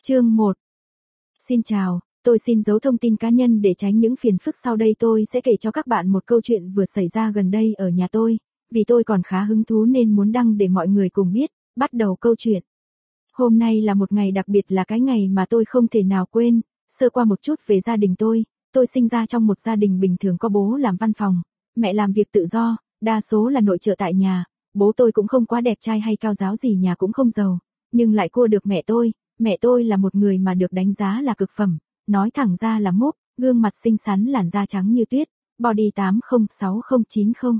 Chương 1. Xin chào, tôi xin giấu thông tin cá nhân để tránh những phiền phức sau đây. Tôi sẽ kể cho các bạn một câu chuyện vừa xảy ra gần đây ở nhà tôi, vì tôi còn khá hứng thú nên muốn đăng để mọi người cùng biết. Bắt đầu câu chuyện. Hôm nay là một ngày đặc biệt, là cái ngày mà tôi không thể nào quên. Sơ qua một chút về gia đình tôi sinh ra trong một gia đình bình thường, có bố làm văn phòng, mẹ làm việc tự do, đa số là nội trợ tại nhà. Bố tôi cũng không quá đẹp trai hay cao giáo gì, nhà cũng không giàu, nhưng lại cua được mẹ tôi. Mẹ tôi là một người mà được đánh giá là cực phẩm, nói thẳng ra là mốt, gương mặt xinh xắn, làn da trắng như tuyết, body 806090.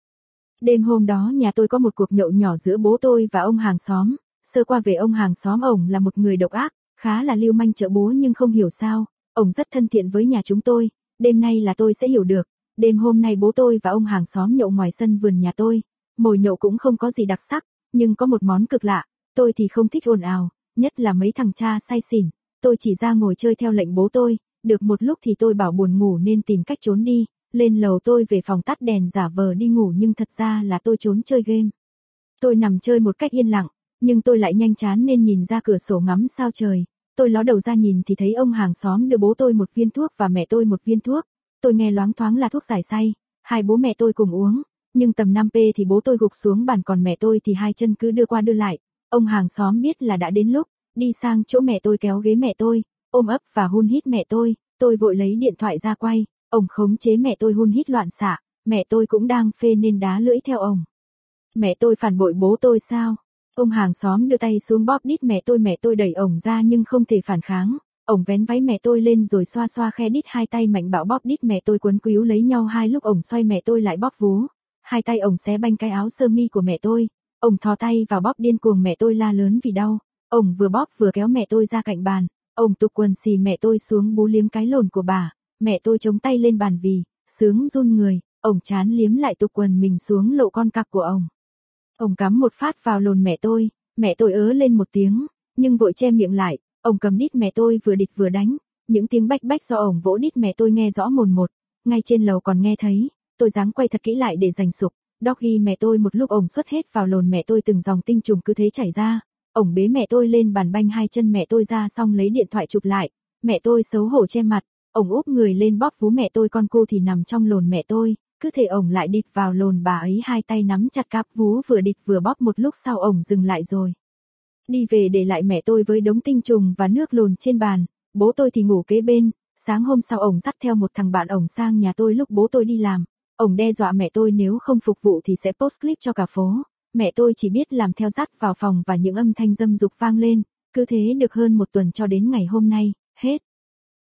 Đêm hôm đó nhà tôi có một cuộc nhậu nhỏ giữa bố tôi và ông hàng xóm. Sơ qua về ông hàng xóm, ổng là một người độc ác, khá là lưu manh chợ búa, nhưng không hiểu sao, ổng rất thân thiện với nhà chúng tôi. Đêm nay là tôi sẽ hiểu được. Đêm hôm nay bố tôi và ông hàng xóm nhậu ngoài sân vườn nhà tôi. Mồi nhậu cũng không có gì đặc sắc, nhưng có một món cực lạ. Tôi thì không thích ồn ào, nhất là mấy thằng cha say xỉn. Tôi chỉ ra ngồi chơi theo lệnh bố tôi. Được một lúc thì tôi bảo buồn ngủ nên tìm cách trốn đi. Lên lầu tôi về phòng tắt đèn giả vờ đi ngủ, nhưng thật ra là tôi trốn chơi game. Tôi nằm chơi một cách yên lặng, nhưng tôi lại nhanh chán nên nhìn ra cửa sổ ngắm sao trời. Tôi ló đầu ra nhìn thì thấy ông hàng xóm đưa bố tôi một viên thuốc và mẹ tôi một viên thuốc. Tôi nghe loáng thoáng là thuốc giải say, hai bố mẹ tôi cùng uống. Nhưng tầm 5p thì bố tôi gục xuống bàn, còn mẹ tôi thì hai chân cứ đưa qua đưa lại. Ông hàng xóm biết là đã đến lúc, đi sang chỗ mẹ tôi, kéo ghế mẹ tôi, ôm ấp và hun hít mẹ tôi. Tôi vội lấy điện thoại ra quay, ổng khống chế mẹ tôi hun hít loạn xạ. Mẹ tôi cũng đang phê nên đá lưỡi theo ổng. Mẹ tôi phản bội bố tôi sao? Ông hàng xóm đưa tay xuống bóp đít mẹ tôi đẩy ổng ra nhưng không thể phản kháng. Ổng vén váy mẹ tôi lên rồi xoa xoa khe đít, hai tay mạnh bạo bóp đít mẹ tôi, quấn quýu lấy nhau. Hai lúc ổng xoay mẹ tôi lại bóp vú. Hai tay ổng xé banh cái áo sơ mi của mẹ tôi. Ổng thò tay vào bóp điên cuồng, mẹ tôi la lớn vì đau. Ổng vừa bóp vừa kéo mẹ tôi ra cạnh bàn. Ổng tụt quần xì mẹ tôi xuống bú liếm cái lồn của bà. Mẹ tôi chống tay lên bàn vì sướng run người. Ổng chán liếm lại tụt quần mình xuống, lộ con cặc của ổng. Ổng cắm một phát vào lồn mẹ tôi ớ lên một tiếng, nhưng vội che miệng lại. Ổng cầm đít mẹ tôi vừa địch vừa đánh. Những tiếng bách bách do ổng vỗ đít mẹ tôi nghe rõ mồn một, ngay trên lầu còn nghe thấy. Tôi dáng quay thật kỹ lại để giành sục. Doggy mẹ tôi một lúc, ổng xuất hết vào lồn mẹ tôi, từng dòng tinh trùng cứ thế chảy ra. Ổng bế mẹ tôi lên bàn, banh hai chân mẹ tôi ra, xong lấy điện thoại chụp lại. Mẹ tôi xấu hổ che mặt. Ổng úp người lên bóp vú mẹ tôi, con cô thì nằm trong lồn mẹ tôi. Cứ thế ổng lại địch vào lồn bà ấy, hai tay nắm chặt cáp vú, vừa địch vừa bóp. Một lúc sau ổng dừng lại rồi đi về, để lại mẹ tôi với đống tinh trùng và nước lồn trên bàn. Bố tôi thì ngủ kế bên. Sáng hôm sau ổng dắt theo một thằng bạn ổng sang nhà tôi lúc bố tôi đi làm. Ổng đe dọa mẹ tôi nếu không phục vụ thì sẽ post clip cho cả phố. Mẹ tôi chỉ biết làm theo, dắt vào phòng và những âm thanh dâm dục vang lên. Cứ thế được hơn một tuần cho đến ngày hôm nay. Hết.